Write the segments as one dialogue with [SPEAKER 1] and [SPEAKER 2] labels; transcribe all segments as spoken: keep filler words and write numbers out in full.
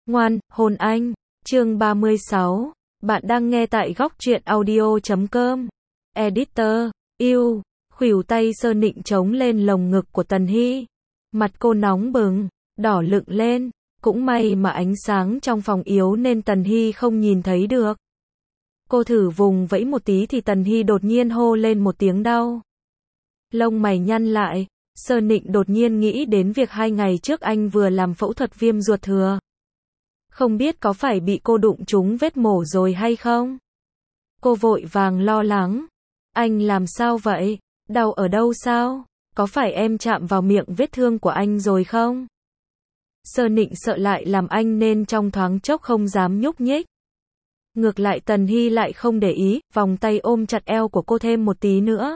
[SPEAKER 1] Ngoan, hôn anh. Chương ba mươi sáu. Bạn đang nghe tại góc truyện audio chấm com. Editor, yêu. Khuỷu tay Sơ Nịnh chống lên lồng ngực của Tần Hy. Mặt cô nóng bừng, đỏ lựng lên. Cũng may mà ánh sáng trong phòng yếu nên Tần Hy không nhìn thấy được. Cô thử vùng vẫy một tí thì Tần Hy đột nhiên hô lên một tiếng đau. Lông mày nhăn lại, Sơ Nịnh đột nhiên nghĩ đến việc hai ngày trước anh vừa làm phẫu thuật viêm ruột thừa. Không biết có phải bị cô đụng trúng vết mổ rồi hay không? Cô vội vàng lo lắng. Anh làm sao vậy? Đau ở đâu sao? Có phải em chạm vào miệng vết thương của anh rồi không? Sơ Nịnh sợ lại làm anh nên trong thoáng chốc không dám nhúc nhích. Ngược lại Tần Hy lại không để ý, vòng tay ôm chặt eo của cô thêm một tí nữa.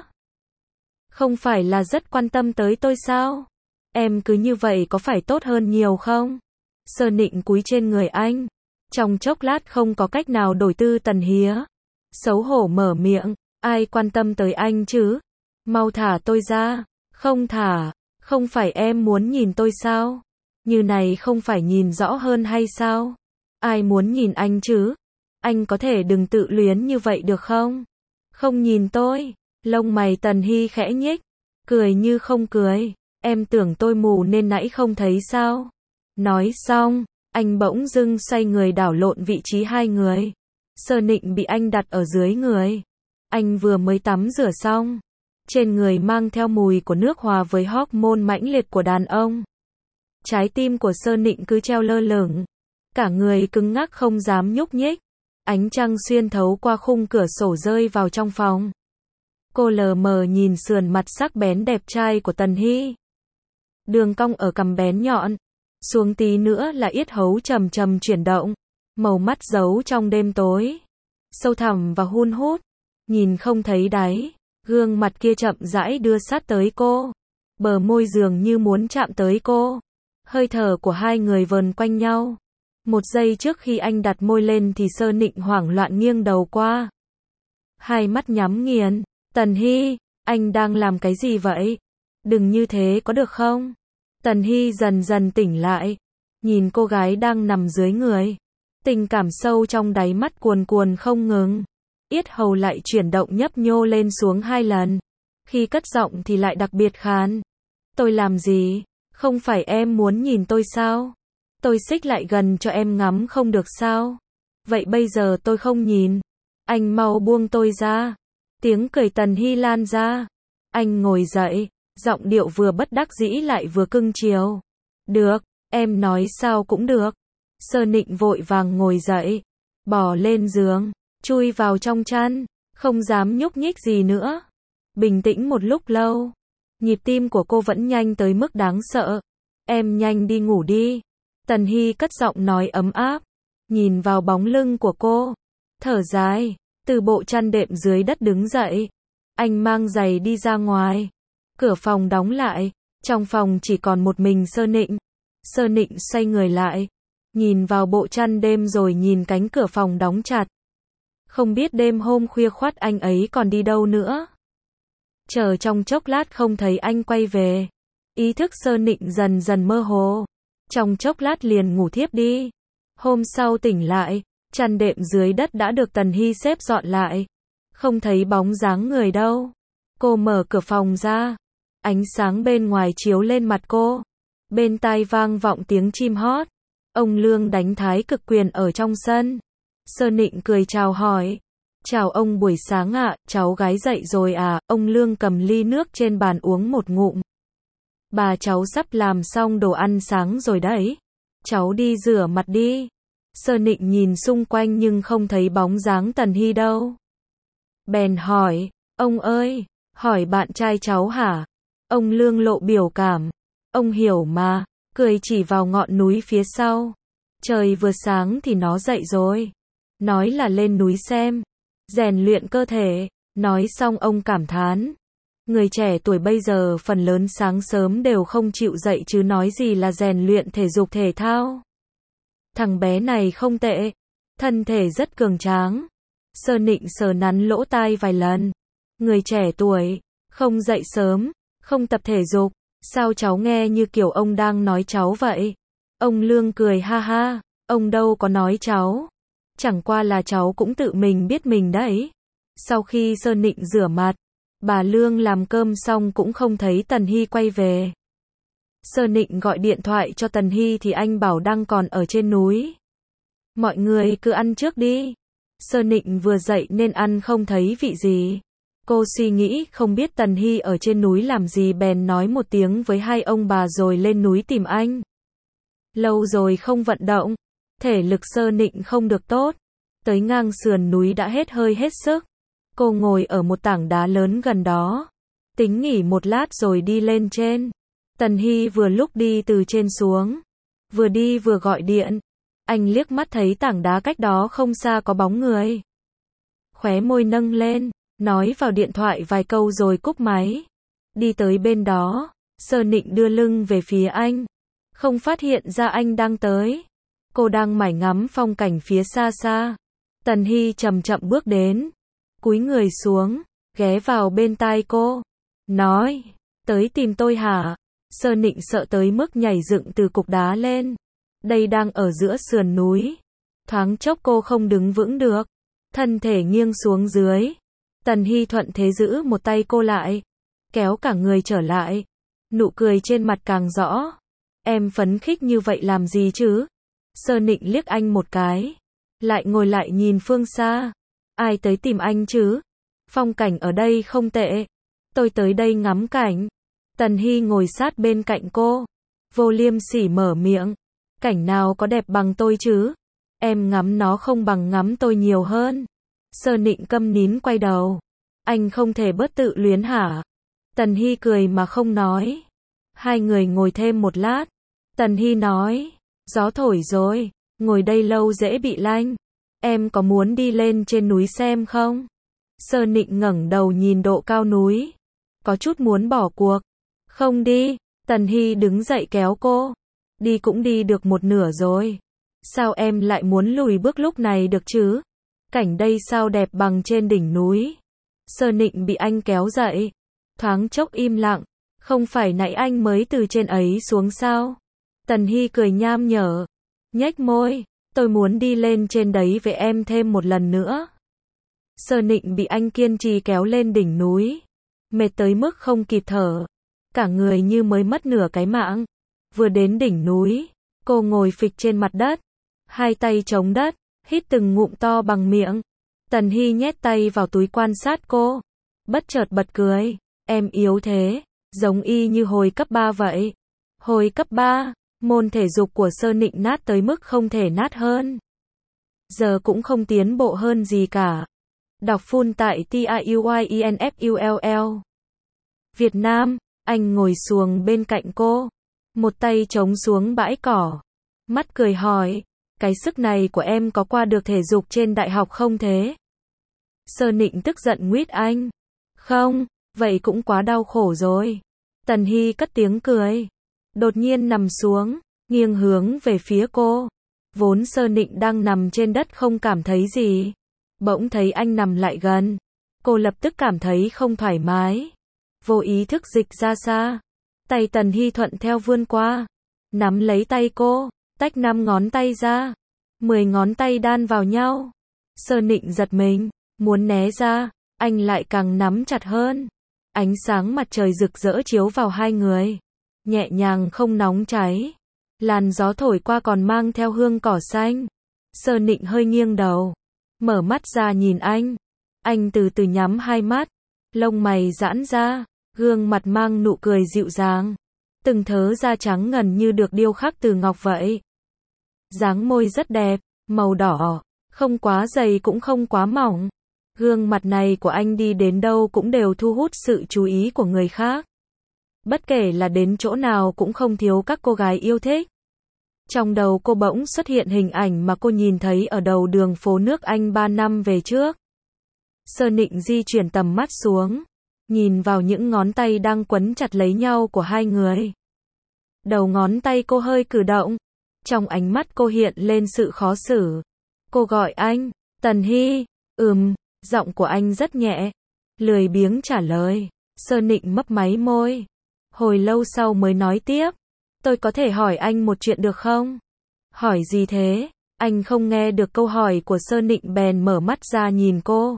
[SPEAKER 1] Không phải là rất quan tâm tới tôi sao? Em cứ như vậy có phải tốt hơn nhiều không? Sơ Nịnh cúi trên người anh. Trong chốc lát không có cách nào đổi tư Tần Hy. Xấu hổ mở miệng. Ai quan tâm tới anh chứ? Mau thả tôi ra. Không thả. Không phải em muốn nhìn tôi sao? Như này không phải nhìn rõ hơn hay sao? Ai muốn nhìn anh chứ? Anh có thể đừng tự luyến như vậy được không? Không nhìn tôi. Lông mày Tần Hy khẽ nhích. Cười như không cười. Em tưởng tôi mù nên nãy không thấy sao? Nói xong, anh bỗng dưng xoay người đảo lộn vị trí hai người. Sơ Nịnh bị anh đặt ở dưới người. Anh vừa mới tắm rửa xong. Trên người mang theo mùi của nước hòa với hormone mãnh liệt của đàn ông. Trái tim của Sơ Nịnh cứ treo lơ lửng. Cả người cứng ngắc không dám nhúc nhích. Ánh trăng xuyên thấu qua khung cửa sổ rơi vào trong phòng. Cô lờ mờ nhìn sườn mặt sắc bén đẹp trai của Tần Hy. Đường cong ở cằm bén nhọn. Xuống tí nữa là yết hấu trầm trầm chuyển động. Màu mắt giấu trong đêm tối. Sâu thẳm và hun hút. Nhìn không thấy đáy. Gương mặt kia chậm rãi đưa sát tới cô. Bờ môi dường như muốn chạm tới cô. Hơi thở của hai người vờn quanh nhau. Một giây trước khi anh đặt môi lên thì Sơ Nịnh hoảng loạn nghiêng đầu qua. Hai mắt nhắm nghiền. Tần Hy, anh đang làm cái gì vậy? Đừng như thế có được không? Tần Hy dần dần tỉnh lại. Nhìn cô gái đang nằm dưới người. Tình cảm sâu trong đáy mắt cuồn cuồn không ngừng. Yết hầu lại chuyển động nhấp nhô lên xuống hai lần. Khi cất giọng thì lại đặc biệt khàn. Tôi làm gì? Không phải em muốn nhìn tôi sao? Tôi xích lại gần cho em ngắm không được sao? Vậy bây giờ tôi không nhìn. Anh mau buông tôi ra. Tiếng cười Tần Hy lan ra. Anh ngồi dậy. Giọng điệu vừa bất đắc dĩ lại vừa cưng chiều. Được, em nói sao cũng được. Sơ Nịnh vội vàng ngồi dậy. Bò lên giường. Chui vào trong chăn. Không dám nhúc nhích gì nữa. Bình tĩnh một lúc lâu. Nhịp tim của cô vẫn nhanh tới mức đáng sợ. Em nhanh đi ngủ đi. Tần Hy cất giọng nói ấm áp. Nhìn vào bóng lưng của cô. Thở dài. Từ bộ chăn đệm dưới đất đứng dậy. Anh mang giày đi ra ngoài. Cửa phòng đóng lại. Trong phòng chỉ còn một mình Sơ Nịnh. Sơ Nịnh xoay người lại. Nhìn vào bộ chăn đêm rồi nhìn cánh cửa phòng đóng chặt. Không biết đêm hôm khuya khoắt anh ấy còn đi đâu nữa. Chờ trong chốc lát không thấy anh quay về. Ý thức Sơ Nịnh dần dần mơ hồ. Trong chốc lát liền ngủ thiếp đi. Hôm sau tỉnh lại. Chăn đệm dưới đất đã được Tần Hy xếp dọn lại. Không thấy bóng dáng người đâu. Cô mở cửa phòng ra. Ánh sáng bên ngoài chiếu lên mặt cô. Bên tai vang vọng tiếng chim hót. Ông Lương đánh thái cực quyền ở trong sân. Sơ Nịnh cười chào hỏi. Chào ông buổi sáng ạ, cháu gái dậy rồi à? Ông Lương cầm ly nước trên bàn uống một ngụm. Bà cháu sắp làm xong đồ ăn sáng rồi đấy. Cháu đi rửa mặt đi. Sơ Nịnh nhìn xung quanh nhưng không thấy bóng dáng Tần Hy đâu. Bèn hỏi, ông ơi, hỏi bạn trai cháu hả? Ông Lương lộ biểu cảm. Ông hiểu mà, cười chỉ vào ngọn núi phía sau. Trời vừa sáng thì nó dậy rồi. Nói là lên núi xem. Rèn luyện cơ thể. Nói xong ông cảm thán. Người trẻ tuổi bây giờ phần lớn sáng sớm đều không chịu dậy chứ nói gì là rèn luyện thể dục thể thao. Thằng bé này không tệ. Thân thể rất cường tráng. Sơ Nịnh sờ nắn lỗ tai vài lần. Người trẻ tuổi, không dậy sớm, không tập thể dục. Sao cháu nghe như kiểu ông đang nói cháu vậy? Ông Lương cười ha ha. Ông đâu có nói cháu. Chẳng qua là cháu cũng tự mình biết mình đấy. Sau khi Sơn Nịnh rửa mặt, bà Lương làm cơm xong cũng không thấy Tần Hy quay về. Sơn Nịnh gọi điện thoại cho Tần Hy thì anh bảo đang còn ở trên núi. Mọi người cứ ăn trước đi. Sơn Nịnh vừa dậy nên ăn không thấy vị gì. Cô suy nghĩ không biết Tần Hy ở trên núi làm gì bèn nói một tiếng với hai ông bà rồi lên núi tìm anh. Lâu rồi không vận động, thể lực Sơn Nịnh không được tốt. Tới ngang sườn núi đã hết hơi hết sức. Cô ngồi ở một tảng đá lớn gần đó. Tính nghỉ một lát rồi đi lên trên. Tần Hy vừa lúc đi từ trên xuống. Vừa đi vừa gọi điện. Anh liếc mắt thấy tảng đá cách đó không xa có bóng người. Khóe môi nâng lên, nói vào điện thoại vài câu rồi cúp máy. Đi tới bên đó, Sơn Nịnh đưa lưng về phía anh. Không phát hiện ra anh đang tới. Cô đang mải ngắm phong cảnh phía xa xa. Tần Hy chậm chậm bước đến. Cúi người xuống, ghé vào bên tai cô. Nói, tới tìm tôi hả? Sơn Nịnh sợ tới mức nhảy dựng từ cục đá lên. Đây đang ở giữa sườn núi. Thoáng chốc cô không đứng vững được. Thân thể nghiêng xuống dưới. Tần Hy thuận thế giữ một tay cô lại. Kéo cả người trở lại. Nụ cười trên mặt càng rõ. Em phấn khích như vậy làm gì chứ? Sơn Nịnh liếc anh một cái. Lại ngồi lại nhìn phương xa. Ai tới tìm anh chứ? Phong cảnh ở đây không tệ. Tôi tới đây ngắm cảnh. Tần Hy ngồi sát bên cạnh cô. Vô liêm sỉ mở miệng. Cảnh nào có đẹp bằng tôi chứ? Em ngắm nó không bằng ngắm tôi nhiều hơn. Sơn Nịnh câm nín quay đầu. Anh không thể bớt tự luyến hả? Tần Hy cười mà không nói. Hai người ngồi thêm một lát. Tần Hy nói. Gió thổi rồi. Ngồi đây lâu dễ bị lạnh. Em có muốn đi lên trên núi xem không? Sơn Nịnh ngẩng đầu nhìn độ cao núi. Có chút muốn bỏ cuộc. Không đi. Tần Hy đứng dậy kéo cô. Đi cũng đi được một nửa rồi. Sao em lại muốn lùi bước lúc này được chứ? Cảnh đây sao đẹp bằng trên đỉnh núi. Sơn Nịnh bị anh kéo dậy. Thoáng chốc im lặng. Không phải nãy anh mới từ trên ấy xuống sao? Tần Hy cười nham nhở. Nhếch môi. Tôi muốn đi lên trên đấy với em thêm một lần nữa. Sơn Nịnh bị anh kiên trì kéo lên đỉnh núi. Mệt tới mức không kịp thở. Cả người như mới mất nửa cái mạng. Vừa đến đỉnh núi, cô ngồi phịch trên mặt đất. Hai tay chống đất, hít từng ngụm to bằng miệng. Tần Hy nhét tay vào túi quan sát cô. Bất chợt bật cười. Em yếu thế, giống y như hồi cấp ba vậy. Hồi cấp ba, môn thể dục của Sơn Nịnh nát tới mức không thể nát hơn. Giờ cũng không tiến bộ hơn gì cả. Đọc full tại tiuyinfull. Việt Nam, anh ngồi xuồng bên cạnh cô. Một tay chống xuống bãi cỏ. Mắt cười hỏi. Cái sức này của em có qua được thể dục trên đại học không thế? Sơn Nịnh tức giận nguyết anh. Không, vậy cũng quá đau khổ rồi. Tần Hy cất tiếng cười. Đột nhiên nằm xuống, nghiêng hướng về phía cô. Vốn Sơn Nịnh đang nằm trên đất không cảm thấy gì. Bỗng thấy anh nằm lại gần. Cô lập tức cảm thấy không thoải mái. Vô ý thức dịch ra xa. Tay Tần Hy thuận theo vươn qua. Nắm lấy tay cô, tách năm ngón tay ra. Mười ngón tay đan vào nhau. Sơn Nịnh giật mình, muốn né ra. Anh lại càng nắm chặt hơn. Ánh sáng mặt trời rực rỡ chiếu vào hai người. Nhẹ nhàng không nóng cháy. Làn gió thổi qua còn mang theo hương cỏ xanh. Sơn Nịnh hơi nghiêng đầu. Mở mắt ra nhìn anh. Anh từ từ nhắm hai mắt. Lông mày giãn ra. Gương mặt mang nụ cười dịu dàng. Từng thớ da trắng ngần như được điêu khắc từ ngọc vậy. Dáng môi rất đẹp, màu đỏ. Không quá dày cũng không quá mỏng. Gương mặt này của anh đi đến đâu cũng đều thu hút sự chú ý của người khác. Bất kể là đến chỗ nào cũng không thiếu các cô gái yêu thích. Trong đầu cô bỗng xuất hiện hình ảnh mà cô nhìn thấy ở đầu đường phố nước Anh ba năm về trước. Sơn Nịnh di chuyển tầm mắt xuống. Nhìn vào những ngón tay đang quấn chặt lấy nhau của hai người. Đầu ngón tay cô hơi cử động. Trong ánh mắt cô hiện lên sự khó xử. Cô gọi anh. Tần Hy. Ừm. Giọng của anh rất nhẹ. Lười biếng trả lời. Sơn Nịnh mấp máy môi. Hồi lâu sau mới nói tiếp. Tôi có thể hỏi anh một chuyện được không? Hỏi gì thế? Anh không nghe được câu hỏi của Sơ Nịnh bèn mở mắt ra nhìn cô.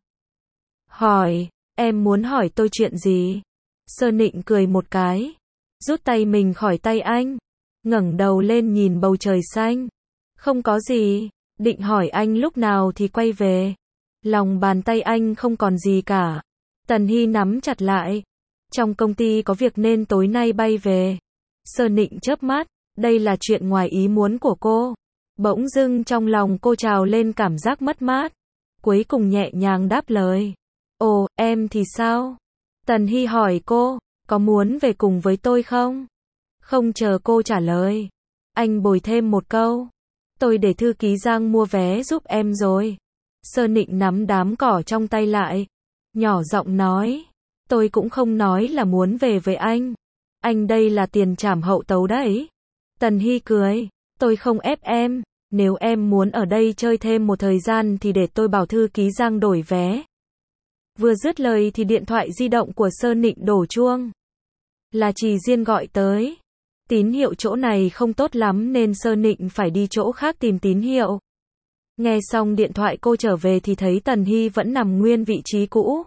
[SPEAKER 1] Hỏi, em muốn hỏi tôi chuyện gì? Sơ Nịnh cười một cái, rút tay mình khỏi tay anh, ngẩng đầu lên nhìn bầu trời xanh. Không có gì, định hỏi anh lúc nào thì quay về. Lòng bàn tay anh không còn gì cả. Tần Hy nắm chặt lại. Trong công ty có việc nên tối nay bay về. Sơ Nịnh chớp mắt, đây là chuyện ngoài ý muốn của cô. Bỗng dưng trong lòng cô trào lên cảm giác mất mát. Cuối cùng nhẹ nhàng đáp lời. Ồ, em thì sao? Tần Hy hỏi cô, có muốn về cùng với tôi không? Không chờ cô trả lời, anh bồi thêm một câu. Tôi để thư ký Giang mua vé giúp em rồi. Sơ Nịnh nắm đám cỏ trong tay lại, nhỏ giọng nói. Tôi cũng không nói là muốn về với anh. Anh đây là tiền trảm hậu tấu đấy. Tần Hy cười, tôi không ép em. Nếu em muốn ở đây chơi thêm một thời gian thì để tôi bảo thư ký Giang đổi vé. Vừa dứt lời thì điện thoại di động của Sơ Nịnh đổ chuông. Là Trì Diên gọi tới. Tín hiệu chỗ này không tốt lắm nên Sơ Nịnh phải đi chỗ khác tìm tín hiệu. Nghe xong điện thoại cô trở về thì thấy Tần Hy vẫn nằm nguyên vị trí cũ.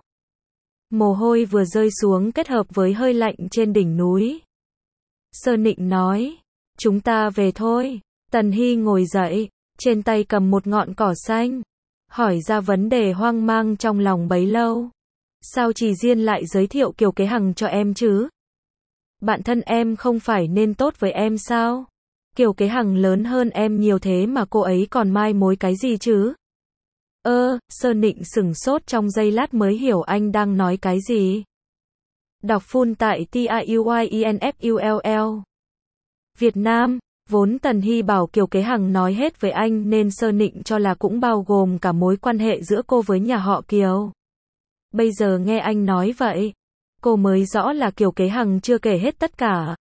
[SPEAKER 1] Mồ hôi vừa rơi xuống kết hợp với hơi lạnh trên đỉnh núi. Sơ Nịnh nói, chúng ta về thôi. Tần Hy ngồi dậy, trên tay cầm một ngọn cỏ xanh. Hỏi ra vấn đề hoang mang trong lòng bấy lâu. Sao Trì Diên lại giới thiệu Kiều Kế Hằng cho em chứ? Bạn thân em không phải nên tốt với em sao? Kiều Kế Hằng lớn hơn em nhiều thế mà cô ấy còn mai mối cái gì chứ? Ơ, Sơ Nịnh sửng sốt trong giây lát mới hiểu anh đang nói cái gì. Đọc full tại T I U Y E N F U L L. Việt Nam, vốn Tần Hy bảo Kiều Kế Hằng nói hết với anh nên Sơ Nịnh cho là cũng bao gồm cả mối quan hệ giữa cô với nhà họ Kiều. Bây giờ nghe anh nói vậy, cô mới rõ là Kiều Kế Hằng chưa kể hết tất cả.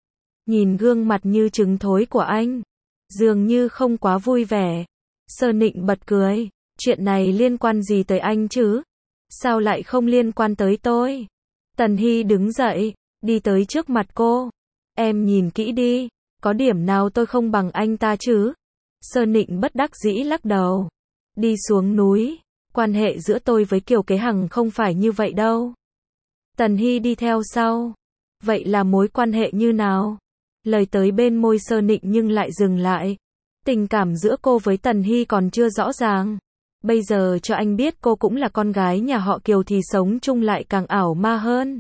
[SPEAKER 1] Nhìn gương mặt như trứng thối của anh, dường như không quá vui vẻ. Sơ Nịnh bật cười, chuyện này liên quan gì tới anh chứ? Sao lại không liên quan tới tôi? Tần Hy đứng dậy, đi tới trước mặt cô. Em nhìn kỹ đi, có điểm nào tôi không bằng anh ta chứ? Sơ Nịnh bất đắc dĩ lắc đầu. Đi xuống núi, quan hệ giữa tôi với Kiều Kế Hằng không phải như vậy đâu. Tần Hy đi theo sau. Vậy là mối quan hệ như nào? Lời tới bên môi Sơ Nịnh nhưng lại dừng lại. Tình cảm giữa cô với Tần Hy còn chưa rõ ràng. Bây giờ cho anh biết cô cũng là con gái nhà họ Kiều thì sống chung lại càng ảo ma hơn.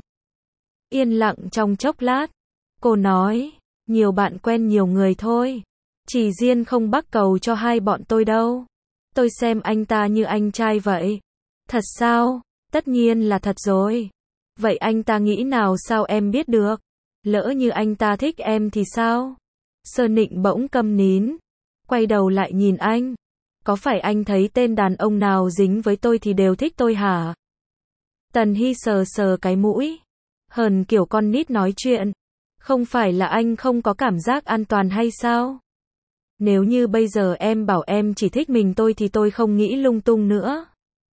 [SPEAKER 1] Yên lặng trong chốc lát. Cô nói, nhiều bạn quen nhiều người thôi. Trì Diên không bắt cầu cho hai bọn tôi đâu. Tôi xem anh ta như anh trai vậy. Thật sao? Tất nhiên là thật rồi. Vậy anh ta nghĩ nào sao em biết được? Lỡ như anh ta thích em thì sao? Sơ Nịnh bỗng câm nín. Quay đầu lại nhìn anh. Có phải anh thấy tên đàn ông nào dính với tôi thì đều thích tôi hả? Tần Hy sờ sờ cái mũi. Hờn kiểu con nít nói chuyện. Không phải là anh không có cảm giác an toàn hay sao? Nếu như bây giờ em bảo em chỉ thích mình tôi thì tôi không nghĩ lung tung nữa.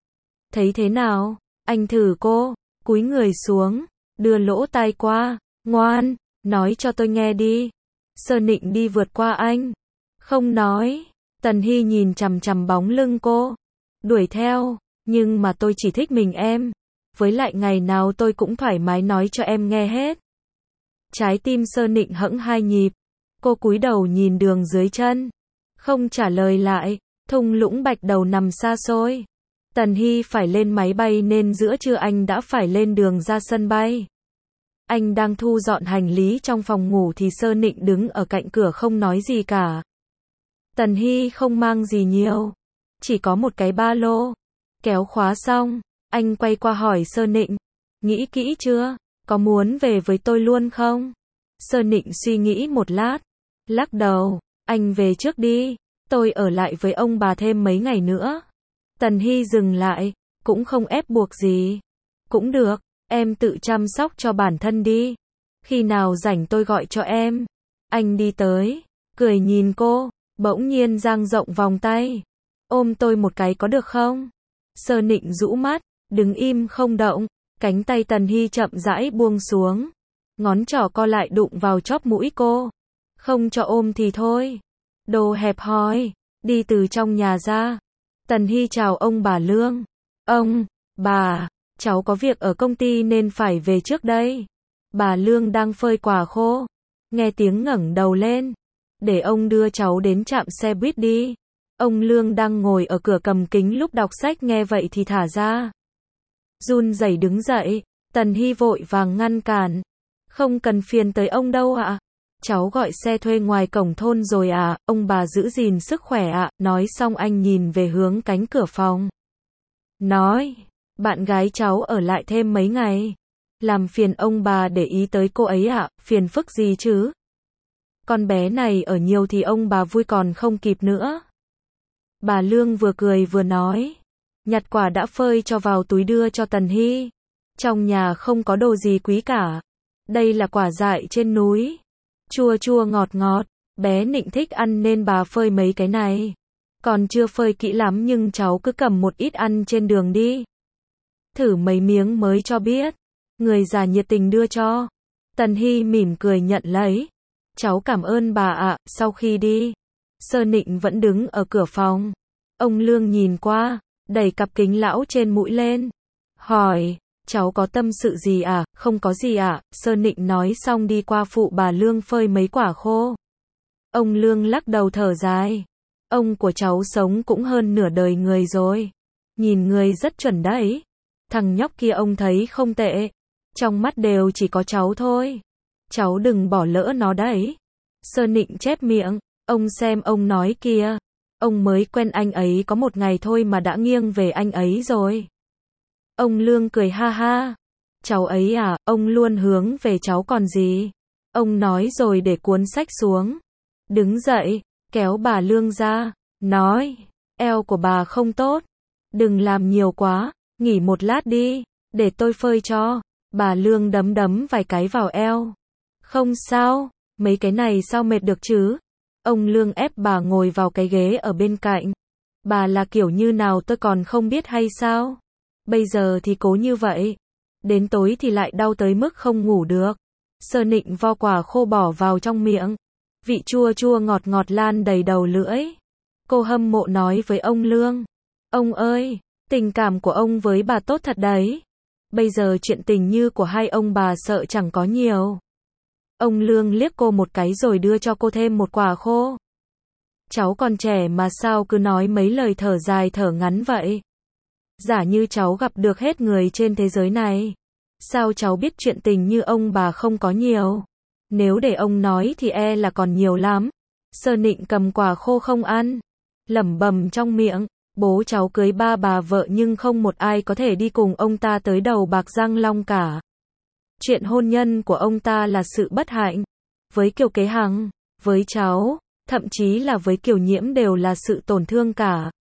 [SPEAKER 1] Thấy thế nào? Anh thử cô, cúi người xuống, đưa lỗ tai qua, ngoan, nói cho tôi nghe đi. Sơ Nịnh đi vượt qua anh. Không nói. Tần Hy nhìn chằm chằm bóng lưng cô. Đuổi theo, nhưng mà tôi chỉ thích mình em. Với lại ngày nào tôi cũng thoải mái nói cho em nghe hết. Trái tim Sơ Nịnh hẫng hai nhịp. Cô cúi đầu nhìn đường dưới chân. Không trả lời lại, thung lũng bạch đầu nằm xa xôi. Tần Hy phải lên máy bay nên giữa trưa anh đã phải lên đường ra sân bay. Anh đang thu dọn hành lý trong phòng ngủ thì Sơ Nịnh đứng ở cạnh cửa không nói gì cả. Tần Hy không mang gì nhiều. Chỉ có một cái ba lô. Kéo khóa xong, anh quay qua hỏi Sơ Nịnh. Nghĩ kỹ chưa? Có muốn về với tôi luôn không? Sơ Nịnh suy nghĩ một lát. Lắc đầu. Anh về trước đi. Tôi ở lại với ông bà thêm mấy ngày nữa. Tần Hy dừng lại. Cũng không ép buộc gì. Cũng được. Em tự chăm sóc cho bản thân đi. Khi nào rảnh tôi gọi cho em. Anh đi tới. Cười nhìn cô. Bỗng nhiên dang rộng vòng tay. Ôm tôi một cái có được không? Sơ Nịnh rũ mắt. Đứng im không động. Cánh tay Tần Hy chậm rãi buông xuống. Ngón trỏ co lại đụng vào chóp mũi cô. Không cho ôm thì thôi. Đồ hẹp hòi. đi từ trong nhà ra. Tần Hy chào ông bà Lương. Ông, bà, cháu có việc ở công ty nên phải về trước đây. Bà Lương đang phơi quả khô. Nghe tiếng ngẩng đầu lên. Để ông đưa cháu đến trạm xe buýt đi. Ông Lương đang ngồi ở cửa cầm kính lúc đọc sách nghe vậy thì thả ra. Run rẩy đứng dậy. Tần Hy vội vàng ngăn cản. Không cần phiền tới ông đâu ạ. Cháu gọi xe thuê ngoài cổng thôn rồi à, ông bà giữ gìn sức khỏe ạ. Nói xong anh nhìn về hướng cánh cửa phòng. Nói, bạn gái cháu ở lại thêm mấy ngày. Làm phiền ông bà để ý tới cô ấy ạ, phiền phức gì chứ. Con bé này ở nhiều thì ông bà vui còn không kịp nữa. Bà Lương vừa cười vừa nói. Nhặt quả đã phơi cho vào túi đưa cho Tần Hy. Trong nhà không có đồ gì quý cả. Đây là quả dại trên núi. Chua chua ngọt ngọt. Bé Nịnh thích ăn nên bà phơi mấy cái này. Còn chưa phơi kỹ lắm nhưng cháu cứ cầm một ít ăn trên đường đi. Thử mấy miếng mới cho biết. Người già nhiệt tình đưa cho. Tần Hy mỉm cười nhận lấy. Cháu cảm ơn bà ạ. Sau khi đi, Sơ Nịnh vẫn đứng ở cửa phòng. Ông Lương nhìn qua, đẩy cặp kính lão trên mũi lên. Hỏi, cháu có tâm sự gì à? Không có gì ạ. Sơ Nịnh nói xong đi qua phụ bà Lương phơi mấy quả khô. Ông Lương lắc đầu thở dài. Ông của cháu sống cũng hơn nửa đời người rồi. Nhìn người rất chuẩn đấy. Thằng nhóc kia ông thấy không tệ. Trong mắt đều chỉ có cháu thôi. Cháu đừng bỏ lỡ nó đấy. Sơ Nịnh chép miệng. Ông xem ông nói kìa. Ông mới quen anh ấy có một ngày thôi mà đã nghiêng về anh ấy rồi. Ông Lương cười ha ha. Cháu ấy à, ông luôn hướng về cháu còn gì. Ông nói rồi để cuốn sách xuống. Đứng dậy, kéo bà Lương ra. Nói, eo của bà không tốt. Đừng làm nhiều quá, nghỉ một lát đi. Để tôi phơi cho. Bà Lương đấm đấm vài cái vào eo. Không sao, mấy cái này sao mệt được chứ. Ông Lương ép bà ngồi vào cái ghế ở bên cạnh. Bà là kiểu như nào tôi còn không biết hay sao. Bây giờ thì cố như vậy. Đến tối thì lại đau tới mức không ngủ được. Sơ Nịnh vo quả khô bỏ vào trong miệng. Vị chua chua ngọt ngọt lan đầy đầu lưỡi. Cô hâm mộ nói với ông Lương. Ông ơi, tình cảm của ông với bà tốt thật đấy. Bây giờ chuyện tình như của hai ông bà sợ chẳng có nhiều. Ông Lương liếc cô một cái rồi đưa cho cô thêm một quả khô. Cháu còn trẻ mà sao cứ nói mấy lời thở dài thở ngắn vậy? Giả như cháu gặp được hết người trên thế giới này. Sao cháu biết chuyện tình như ông bà không có nhiều? Nếu để ông nói thì e là còn nhiều lắm. Sơ Nịnh cầm quả khô không ăn. Lẩm bẩm trong miệng. Bố cháu cưới ba bà vợ nhưng không một ai có thể đi cùng ông ta tới đầu bạc răng long cả. Chuyện hôn nhân của ông ta là sự bất hạnh. Với Kiều Kế Hằng, với cháu, thậm chí là với Kiều Nhiễm đều là sự tổn thương cả.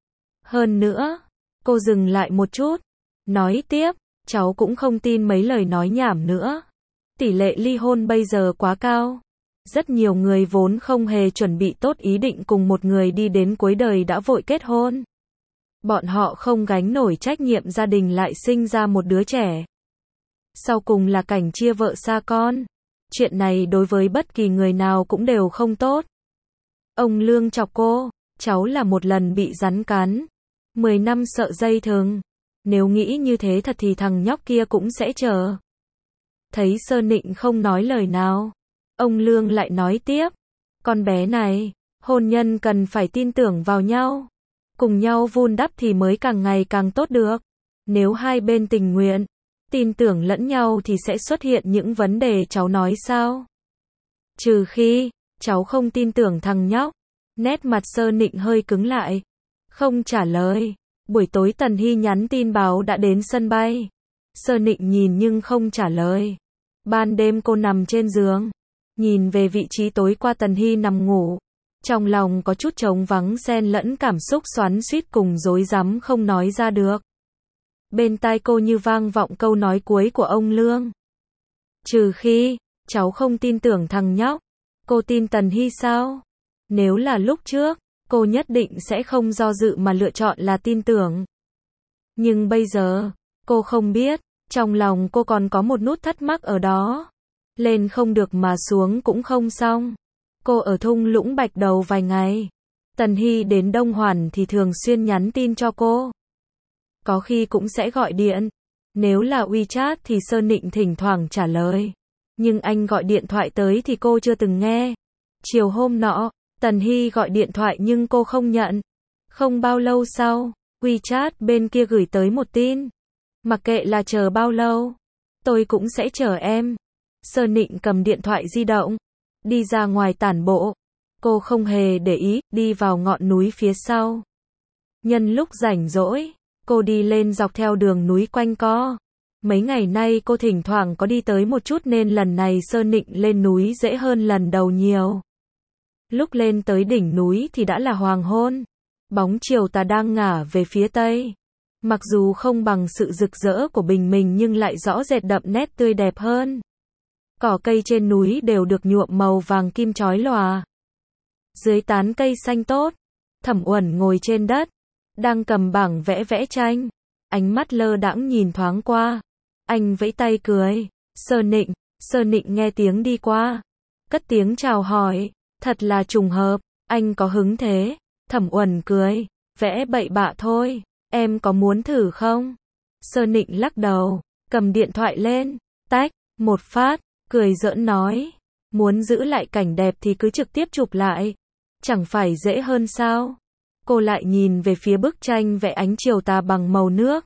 [SPEAKER 1] Hơn nữa, cô dừng lại một chút. Nói tiếp, cháu cũng không tin mấy lời nói nhảm nữa. Tỷ lệ ly hôn bây giờ quá cao. Rất nhiều người vốn không hề chuẩn bị tốt ý định cùng một người đi đến cuối đời đã vội kết hôn. Bọn họ không gánh nổi trách nhiệm gia đình lại sinh ra một đứa trẻ. Sau cùng là cảnh chia vợ xa con. Chuyện này đối với bất kỳ người nào cũng đều không tốt. Ông Lương chọc cô. Cháu là một lần bị rắn cắn. Mười năm sợ dây thừng. Nếu nghĩ như thế thật thì thằng nhóc kia cũng sẽ chờ. Thấy Sơ Nịnh không nói lời nào. Ông Lương lại nói tiếp. Con bé này, hôn nhân cần phải tin tưởng vào nhau. Cùng nhau vun đắp thì mới càng ngày càng tốt được. Nếu hai bên tình nguyện, tin tưởng lẫn nhau thì sẽ xuất hiện những vấn đề cháu nói sao? Trừ khi, cháu không tin tưởng thằng nhóc. Nét mặt Sơ Nịnh hơi cứng lại. Không trả lời. Buổi tối Tần Hy nhắn tin báo đã đến sân bay. Sơ Nịnh nhìn nhưng không trả lời. Ban đêm cô nằm trên giường. Nhìn về vị trí tối qua Tần Hy nằm ngủ. Trong lòng có chút trống vắng xen lẫn cảm xúc xoắn xuýt cùng rối rắm không nói ra được. Bên tai cô như vang vọng câu nói cuối của ông Lương. Trừ khi, cháu không tin tưởng thằng nhóc. Cô tin Tần Hy sao? Nếu là lúc trước, cô nhất định sẽ không do dự mà lựa chọn là tin tưởng. Nhưng bây giờ, cô không biết, trong lòng cô còn có một nút thắc mắc ở đó. Lên không được mà xuống cũng không xong. Cô ở thung lũng Bạch Đầu vài ngày. Tần Hy đến Đông Hoàn thì thường xuyên nhắn tin cho cô. Có khi cũng sẽ gọi điện. Nếu là WeChat thì Sơn Nịnh thỉnh thoảng trả lời. Nhưng anh gọi điện thoại tới thì cô chưa từng nghe. Chiều hôm nọ, Tần Hy gọi điện thoại nhưng cô không nhận. Không bao lâu sau, WeChat bên kia gửi tới một tin. Mặc kệ là chờ bao lâu, tôi cũng sẽ chờ em. Sơn Nịnh cầm điện thoại di động, đi ra ngoài tản bộ. Cô không hề để ý, đi vào ngọn núi phía sau. Nhân lúc rảnh rỗi, cô đi lên dọc theo đường núi quanh co. Mấy ngày nay cô thỉnh thoảng có đi tới một chút nên lần này Sơn Nịnh lên núi dễ hơn lần đầu nhiều. Lúc lên tới đỉnh núi thì đã là hoàng hôn. Bóng chiều tà đang ngả về phía tây. Mặc dù không bằng sự rực rỡ của bình minh nhưng lại rõ rệt đậm nét tươi đẹp hơn. Cỏ cây trên núi đều được nhuộm màu vàng kim chói lòa. Dưới tán cây xanh tốt, Thẩm Uẩn ngồi trên đất, đang cầm bảng vẽ vẽ tranh. Ánh mắt lơ đãng nhìn thoáng qua. Anh vẫy tay cười. Sơn Nịnh, Sơn Nịnh nghe tiếng đi qua. Cất tiếng chào hỏi. Thật là trùng hợp, anh có hứng thế. Thẩm Uẩn cười. Vẽ bậy bạ thôi, em có muốn thử không? Sơn Nịnh lắc đầu, cầm điện thoại lên, tách, một phát, cười giỡn nói. Muốn giữ lại cảnh đẹp thì cứ trực tiếp chụp lại. Chẳng phải dễ hơn sao? Cô lại nhìn về phía bức tranh vẽ ánh chiều tà bằng màu nước.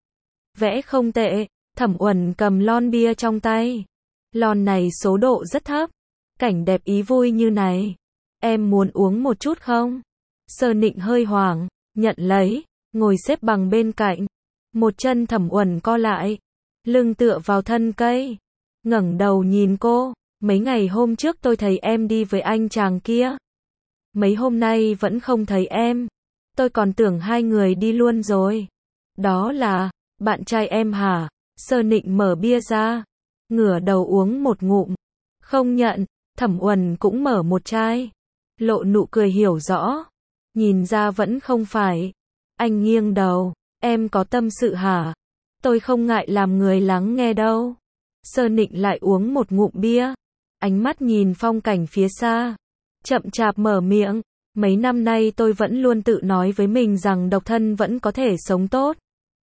[SPEAKER 1] Vẽ không tệ. Thẩm Uẩn cầm lon bia trong tay. Lon này số độ rất thấp. Cảnh đẹp ý vui như này. Em muốn uống một chút không? Sơn Nịnh hơi hoảng, nhận lấy, ngồi xếp bằng bên cạnh. Một chân Thẩm Uẩn co lại, lưng tựa vào thân cây, ngẩng đầu nhìn cô. Mấy ngày hôm trước tôi thấy em đi với anh chàng kia. Mấy hôm nay vẫn không thấy em. Tôi còn tưởng hai người đi luôn rồi. Đó là bạn trai em hả? Sơn Nịnh mở bia ra, ngửa đầu uống một ngụm. Không nhận. Thẩm Uẩn cũng mở một chai, lộ nụ cười hiểu rõ. Nhìn ra vẫn không phải. Anh nghiêng đầu. Em có tâm sự hả? Tôi không ngại làm người lắng nghe đâu. Sơn Nịnh lại uống một ngụm bia, ánh mắt nhìn phong cảnh phía xa, chậm chạp mở miệng. Mấy năm nay tôi vẫn luôn tự nói với mình rằng độc thân vẫn có thể sống tốt.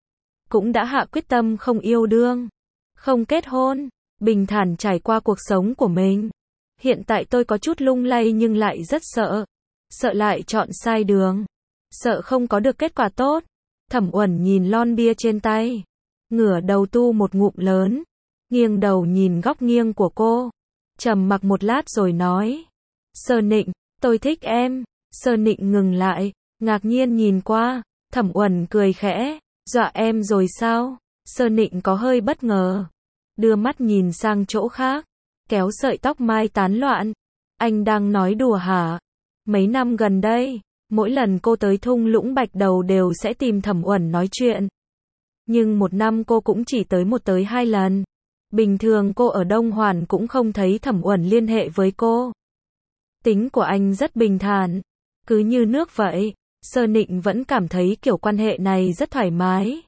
[SPEAKER 1] Cũng đã hạ quyết tâm không yêu đương, không kết hôn, bình thản trải qua cuộc sống của mình. Hiện tại tôi có chút lung lay nhưng lại rất sợ. Sợ lại chọn sai đường. Sợ không có được kết quả tốt. Thẩm Uẩn nhìn lon bia trên tay, ngửa đầu tu một ngụm lớn, nghiêng đầu nhìn góc nghiêng của cô, trầm mặc một lát rồi nói. Sơn Nịnh, tôi thích em. Sơn Nịnh ngừng lại, ngạc nhiên nhìn qua. Thẩm Uẩn cười khẽ. Dọa em rồi sao? Sơn Nịnh có hơi bất ngờ, đưa mắt nhìn sang chỗ khác, kéo sợi tóc mai tán loạn. Anh đang nói đùa hả? Mấy năm gần đây, mỗi lần cô tới thung lũng Bạch Đầu đều sẽ tìm Thẩm Uẩn nói chuyện. Nhưng một năm cô cũng chỉ tới một tới hai lần. Bình thường cô ở Đông Hoàn cũng không thấy Thẩm Uẩn liên hệ với cô. Tính của anh rất bình thản, cứ như nước vậy. Sơn Nịnh vẫn cảm thấy kiểu quan hệ này rất thoải mái.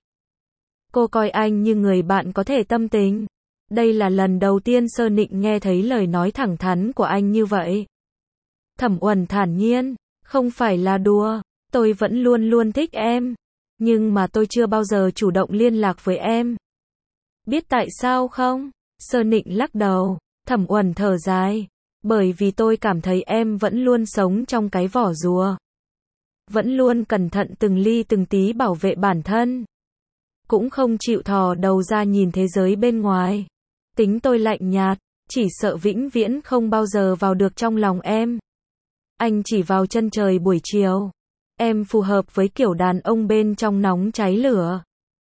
[SPEAKER 1] Cô coi anh như người bạn có thể tâm tình. Đây là lần đầu tiên Sơn Nịnh nghe thấy lời nói thẳng thắn của anh như vậy. Thẩm Uẩn thản nhiên, không phải là đùa, tôi vẫn luôn luôn thích em. Nhưng mà tôi chưa bao giờ chủ động liên lạc với em. Biết tại sao không? Sơn Nịnh lắc đầu. Thẩm Uẩn thở dài. Bởi vì tôi cảm thấy em vẫn luôn sống trong cái vỏ rùa. Vẫn luôn cẩn thận từng ly từng tí bảo vệ bản thân. Cũng không chịu thò đầu ra nhìn thế giới bên ngoài. Tính tôi lạnh nhạt, chỉ sợ vĩnh viễn không bao giờ vào được trong lòng em. Anh chỉ vào chân trời buổi chiều. Em phù hợp với kiểu đàn ông bên trong nóng cháy lửa.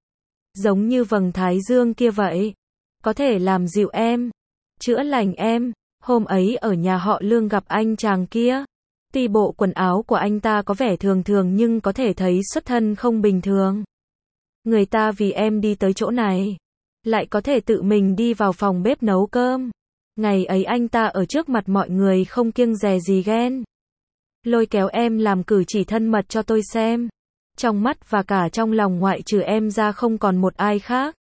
[SPEAKER 1] Giống như vầng thái dương kia vậy. Có thể làm dịu em, chữa lành em. Hôm ấy ở nhà họ Lương gặp anh chàng kia. Tuy bộ quần áo của anh ta có vẻ thường thường nhưng có thể thấy xuất thân không bình thường. Người ta vì em đi tới chỗ này, lại có thể tự mình đi vào phòng bếp nấu cơm. Ngày ấy anh ta ở trước mặt mọi người không kiêng dè gì ghen. Lôi kéo em làm cử chỉ thân mật cho tôi xem. Trong mắt và cả trong lòng ngoại trừ em ra không còn một ai khác.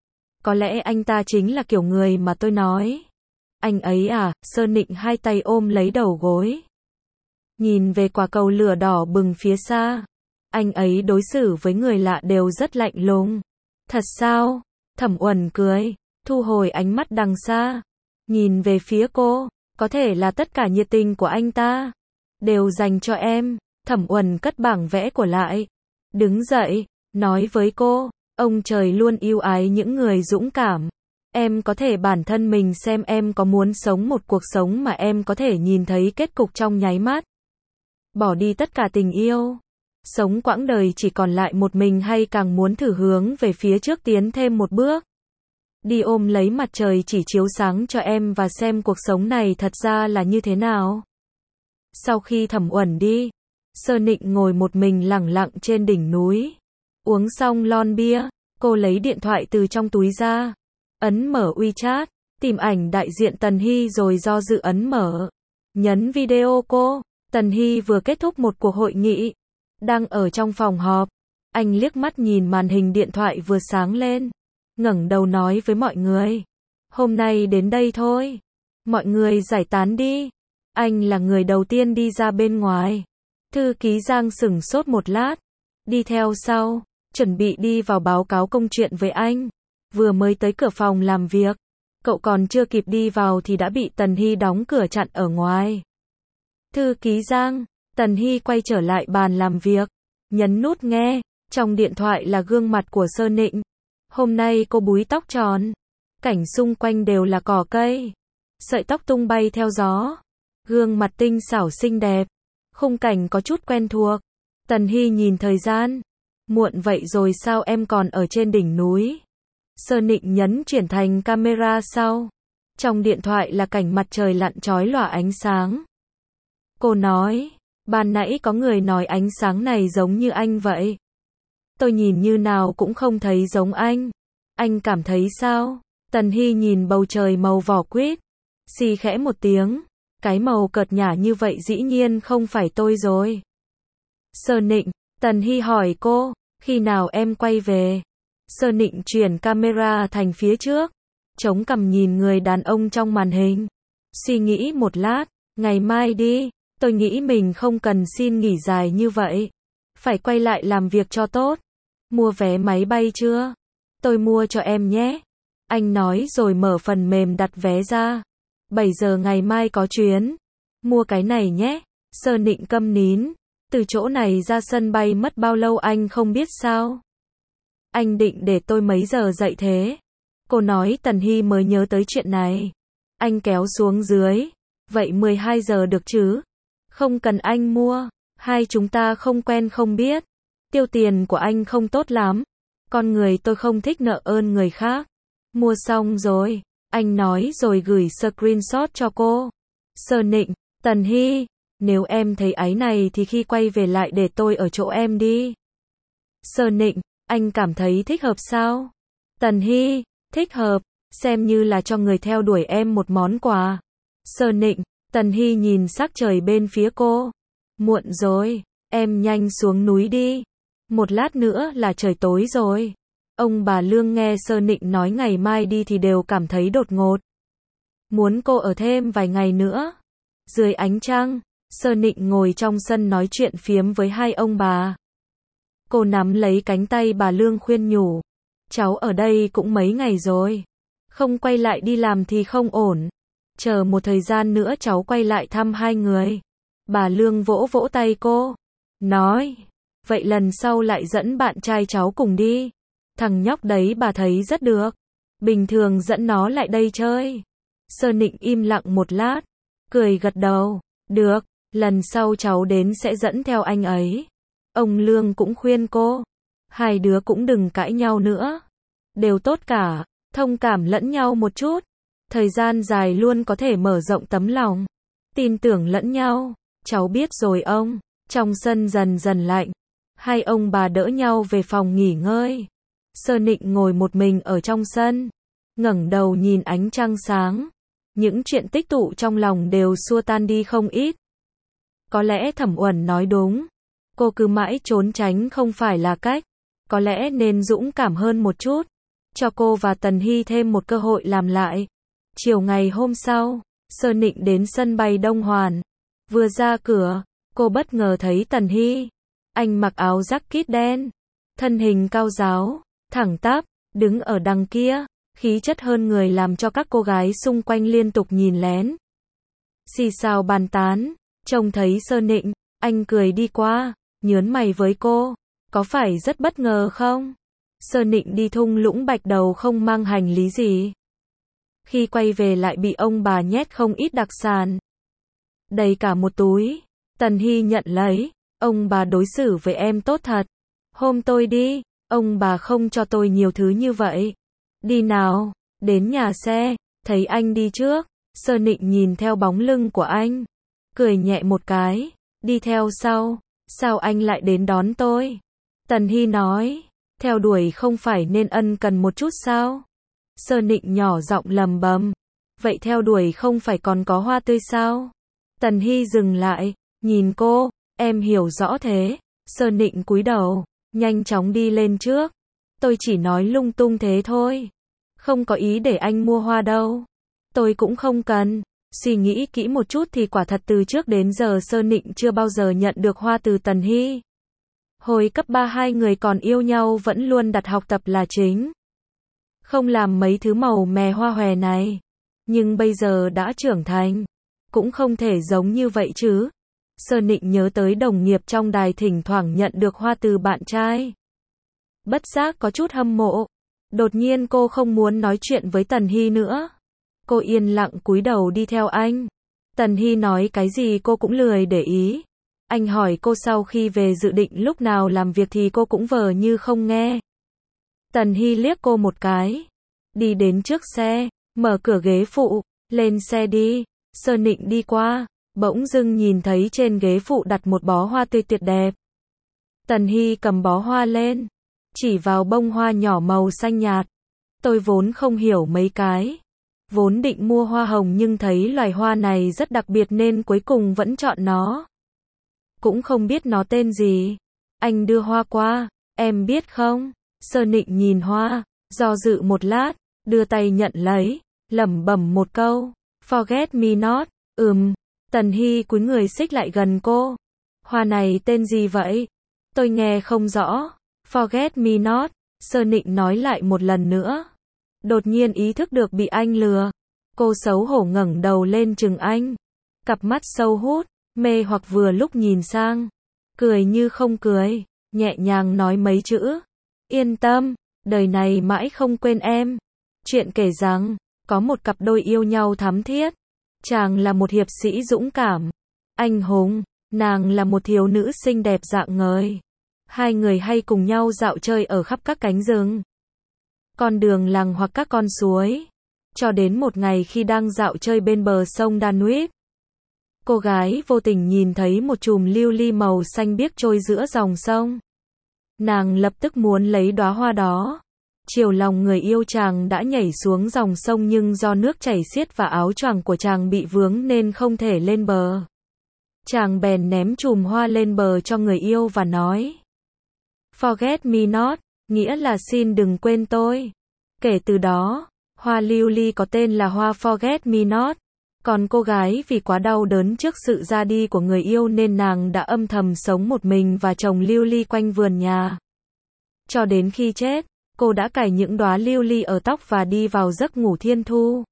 [SPEAKER 1] Có lẽ anh ta chính là kiểu người mà tôi nói. Anh ấy à? Sơn Nịnh hai tay ôm lấy đầu gối, nhìn về quả cầu lửa đỏ bừng phía xa. Anh ấy đối xử với người lạ đều rất lạnh lùng. Thật sao? Thẩm Uẩn cười, thu hồi ánh mắt đằng xa, nhìn về phía cô, có thể là tất cả nhiệt tình của anh ta đều dành cho em. Thẩm Uẩn cất bảng vẽ của lại, đứng dậy, nói với cô, ông trời luôn yêu ái những người dũng cảm. Em có thể bản thân mình xem em có muốn sống một cuộc sống mà em có thể nhìn thấy kết cục trong nháy mắt. Bỏ đi tất cả tình yêu, sống quãng đời chỉ còn lại một mình, hay càng muốn thử hướng về phía trước tiến thêm một bước. Đi ôm lấy mặt trời chỉ chiếu sáng cho em và xem cuộc sống này thật ra là như thế nào. Sau khi Thẩm Uẩn đi, Sơ Nịnh ngồi một mình lẳng lặng trên đỉnh núi. Uống xong lon bia, cô lấy điện thoại từ trong túi ra, ấn mở WeChat, tìm ảnh đại diện Tần Hy rồi do dự ấn mở, nhấn video cô. Tần Hy vừa kết thúc một cuộc hội nghị, đang ở trong phòng họp. Anh liếc mắt nhìn màn hình điện thoại vừa sáng lên, ngẩng đầu nói với mọi người, hôm nay đến đây thôi, mọi người giải tán đi. Anh là người đầu tiên đi ra bên ngoài. Thư ký Giang sửng sốt một lát, đi theo sau, chuẩn bị đi vào báo cáo công chuyện với anh. Vừa mới tới cửa phòng làm việc, cậu còn chưa kịp đi vào thì đã bị Tần Hy đóng cửa chặn ở ngoài. Thư ký Giang, Tần Hy quay trở lại bàn làm việc, nhấn nút nghe, trong điện thoại là gương mặt của Sơ Nịnh. Hôm nay cô búi tóc tròn, cảnh xung quanh đều là cỏ cây, sợi tóc tung bay theo gió, gương mặt tinh xảo xinh đẹp, khung cảnh có chút quen thuộc. Tần Hy nhìn thời gian, muộn vậy rồi sao em còn ở trên đỉnh núi? Sơ Nịnh nhấn chuyển thành camera sau, trong điện thoại là cảnh mặt trời lặn chói lòa ánh sáng. Cô nói, ban nãy có người nói ánh sáng này giống như anh vậy. Tôi nhìn như nào cũng không thấy giống anh. Anh cảm thấy sao? Tần Hy nhìn bầu trời màu vỏ quýt, xì khẽ một tiếng, cái màu cợt nhả như vậy dĩ nhiên không phải tôi rồi. Sơ Nịnh, Tần Hy hỏi cô, khi nào em quay về? Sơ Nịnh chuyển camera thành phía trước, chống cằm nhìn người đàn ông trong màn hình, suy nghĩ một lát, ngày mai đi. Tôi nghĩ mình không cần xin nghỉ dài như vậy, phải quay lại làm việc cho tốt. Mua vé máy bay chưa? Tôi mua cho em nhé. Anh nói rồi mở phần mềm đặt vé ra. bảy giờ ngày mai có chuyến. Mua cái này nhé. Sơ Nịnh câm nín. Từ chỗ này ra sân bay mất bao lâu anh không biết sao? Anh định để tôi mấy giờ dậy thế? Cô nói. Tần Hy mới nhớ tới chuyện này. Anh kéo xuống dưới. Vậy mười hai giờ được chứ? Không cần anh mua. Hai chúng ta không quen không biết. Tiêu tiền của anh không tốt lắm. Con người tôi không thích nợ ơn người khác. Mua xong rồi. Anh nói rồi gửi screenshot cho cô. Sơ Nịnh, Tần Hy, nếu em thấy áy này thì khi quay về lại để tôi ở chỗ em đi. Sơ Nịnh, anh cảm thấy thích hợp sao? Tần Hy, thích hợp, xem như là cho người theo đuổi em một món quà. Sơ Nịnh, Tần Hy nhìn sắc trời bên phía cô. Muộn rồi, em nhanh xuống núi đi. Một lát nữa là trời tối rồi. Ông bà Lương nghe Sơ Nịnh nói ngày mai đi thì đều cảm thấy đột ngột. Muốn cô ở thêm vài ngày nữa. Dưới ánh trăng, Sơ Nịnh ngồi trong sân nói chuyện phiếm với hai ông bà. Cô nắm lấy cánh tay bà Lương khuyên nhủ. Cháu ở đây cũng mấy ngày rồi. Không quay lại đi làm thì không ổn. Chờ một thời gian nữa cháu quay lại thăm hai người. Bà Lương vỗ vỗ tay cô. Nói. Vậy lần sau lại dẫn bạn trai cháu cùng đi. Thằng nhóc đấy bà thấy rất được. Bình thường dẫn nó lại đây chơi. Sơ Nịnh im lặng một lát. Cười gật đầu. Được, lần sau cháu đến sẽ dẫn theo anh ấy. Ông Lương cũng khuyên cô. Hai đứa cũng đừng cãi nhau nữa. Đều tốt cả, thông cảm lẫn nhau một chút. Thời gian dài luôn có thể mở rộng tấm lòng. Tin tưởng lẫn nhau. Cháu biết rồi ông. Trong sân dần dần lạnh. Hai ông bà đỡ nhau về phòng nghỉ ngơi. Sơ Nịnh ngồi một mình ở trong sân. Ngẩng đầu nhìn ánh trăng sáng. Những chuyện tích tụ trong lòng đều xua tan đi không ít. Có lẽ Thẩm Uẩn nói đúng. Cô cứ mãi trốn tránh không phải là cách. Có lẽ nên dũng cảm hơn một chút. Cho cô và Tần Hy thêm một cơ hội làm lại. Chiều ngày hôm sau, Sơ Nịnh đến sân bay Đông Hoàn. Vừa ra cửa, Cô bất ngờ thấy Tần Hy. Anh mặc áo jacket đen, thân hình cao ráo, thẳng tắp, đứng ở đằng kia, khí chất hơn người làm cho các cô gái xung quanh liên tục nhìn lén. Xì xào bàn tán, trông thấy Sơ Nịnh, anh cười đi qua, nhớn mày với cô, có phải rất bất ngờ không? Sơ Nịnh đi thung lũng Bạch Đầu không mang hành lý gì. Khi quay về lại bị ông bà nhét không ít đặc sản. Đầy cả một túi. Tần Hy nhận lấy, ông bà đối xử với em tốt thật. Hôm tôi đi, ông bà không cho tôi nhiều thứ như vậy. Đi nào, đến nhà xe, thấy anh đi trước. Sơ Nịnh nhìn theo bóng lưng của anh, cười nhẹ một cái, đi theo sau. Sao anh lại đến đón tôi? Tần Hy nói, theo đuổi không phải nên ân cần một chút sao? Sơ Nịnh nhỏ giọng lầm bầm, vậy theo đuổi không phải còn có hoa tươi sao? Tần Hy dừng lại, nhìn cô, em hiểu rõ thế. Sơ Nịnh cúi đầu, nhanh chóng đi lên trước. Tôi chỉ nói lung tung thế thôi, không có ý để anh mua hoa đâu. Tôi cũng không cần. Suy nghĩ kỹ một chút thì quả thật từ trước đến giờ Sơ Nịnh chưa bao giờ nhận được hoa từ Tần Hy. Hồi cấp ba hai người còn yêu nhau vẫn luôn đặt học tập là chính, không làm mấy thứ màu mè hoa hòe này. Nhưng bây giờ đã trưởng thành, cũng không thể giống như vậy chứ. Sơ Nịnh nhớ tới đồng nghiệp trong đài thỉnh thoảng nhận được hoa từ bạn trai. Bất giác có chút hâm mộ. Đột nhiên cô không muốn nói chuyện với Tần Hy nữa. Cô yên lặng cúi đầu đi theo anh. Tần Hy nói cái gì cô cũng lười để ý. Anh hỏi cô sau khi về dự định lúc nào làm việc thì cô cũng vờ như không nghe. Tần Hy liếc cô một cái. Đi đến trước xe, mở cửa ghế phụ, lên xe đi. Sơ Nịnh đi qua, bỗng dưng nhìn thấy trên ghế phụ đặt một bó hoa tươi tuyệt đẹp. Tần Hy cầm bó hoa lên, chỉ vào bông hoa nhỏ màu xanh nhạt. Tôi vốn không hiểu mấy cái. Vốn định mua hoa hồng nhưng thấy loài hoa này rất đặc biệt nên cuối cùng vẫn chọn nó. Cũng không biết nó tên gì. Anh đưa hoa qua, em biết không? Sơ Nịnh nhìn hoa, do dự một lát, đưa tay nhận lấy, lẩm bẩm một câu. Forget me not. Ừm. Tần Hy cúi người xích lại gần cô. Hoa này tên gì vậy? Tôi nghe không rõ. Forget me not. Sơ Nịnh nói lại một lần nữa. Đột nhiên ý thức được bị anh lừa. Cô xấu hổ ngẩng đầu lên chừng anh. Cặp mắt sâu hút, mê hoặc vừa lúc nhìn sang. Cười như không cười, nhẹ nhàng nói mấy chữ. Yên tâm, đời này mãi không quên em. Chuyện kể rằng, có một cặp đôi yêu nhau thắm thiết. Chàng là một hiệp sĩ dũng cảm, anh hùng, nàng là một thiếu nữ xinh đẹp rạng ngời. Hai người hay cùng nhau dạo chơi ở khắp các cánh rừng, con đường làng hoặc các con suối. Cho đến một ngày khi đang dạo chơi bên bờ sông Danube, cô gái vô tình nhìn thấy một chùm lưu ly màu xanh biếc trôi giữa dòng sông. Nàng lập tức muốn lấy đóa hoa đó. Chiều lòng người yêu chàng đã nhảy xuống dòng sông nhưng do nước chảy xiết và áo choàng của chàng bị vướng nên không thể lên bờ. Chàng bèn ném chùm hoa lên bờ cho người yêu và nói: Forget me not, nghĩa là xin đừng quên tôi. Kể từ đó, hoa lưu ly có tên là hoa Forget me not. Còn cô gái vì quá đau đớn trước sự ra đi của người yêu nên nàng đã âm thầm sống một mình và trồng lưu ly quanh vườn nhà. Cho đến khi chết, cô đã cài những đóa lưu ly ở tóc và đi vào giấc ngủ thiên thu.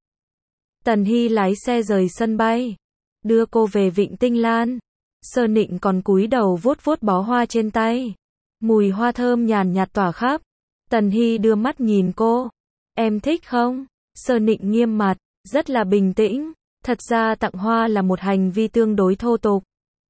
[SPEAKER 1] Tần Hy lái xe rời sân bay, đưa cô về Vịnh Tinh Lan. Sơ Nịnh còn cúi đầu vuốt vuốt bó hoa trên tay. Mùi hoa thơm nhàn nhạt tỏa khắp. Tần Hy đưa mắt nhìn cô. Em thích không? Sơ Nịnh nghiêm mặt, rất là bình tĩnh. Thật ra tặng hoa là một hành vi tương đối thô tục.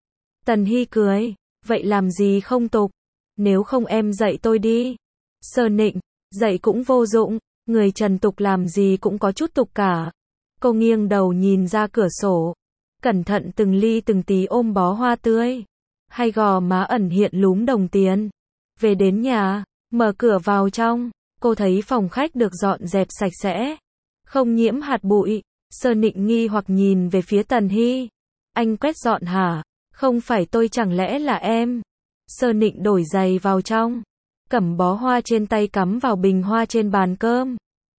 [SPEAKER 1] Tần Hy cười, vậy làm gì không tục? Nếu không em dạy tôi đi. Sơ Nịnh, dạy cũng vô dụng, người trần tục làm gì cũng có chút tục cả. Cô nghiêng đầu nhìn ra cửa sổ, cẩn thận từng ly từng tí ôm bó hoa tươi. Hai gò má ẩn hiện lúm đồng tiền. Về đến nhà, mở cửa vào trong, cô thấy phòng khách được dọn dẹp sạch sẽ, không nhiễm hạt bụi. Sơ Nịnh nghi hoặc nhìn về phía Tần Hy. Anh quét dọn hả? Không phải tôi chẳng lẽ là em? Sơ Nịnh đổi giày vào trong, cầm bó hoa trên tay cắm vào bình hoa trên bàn cơm.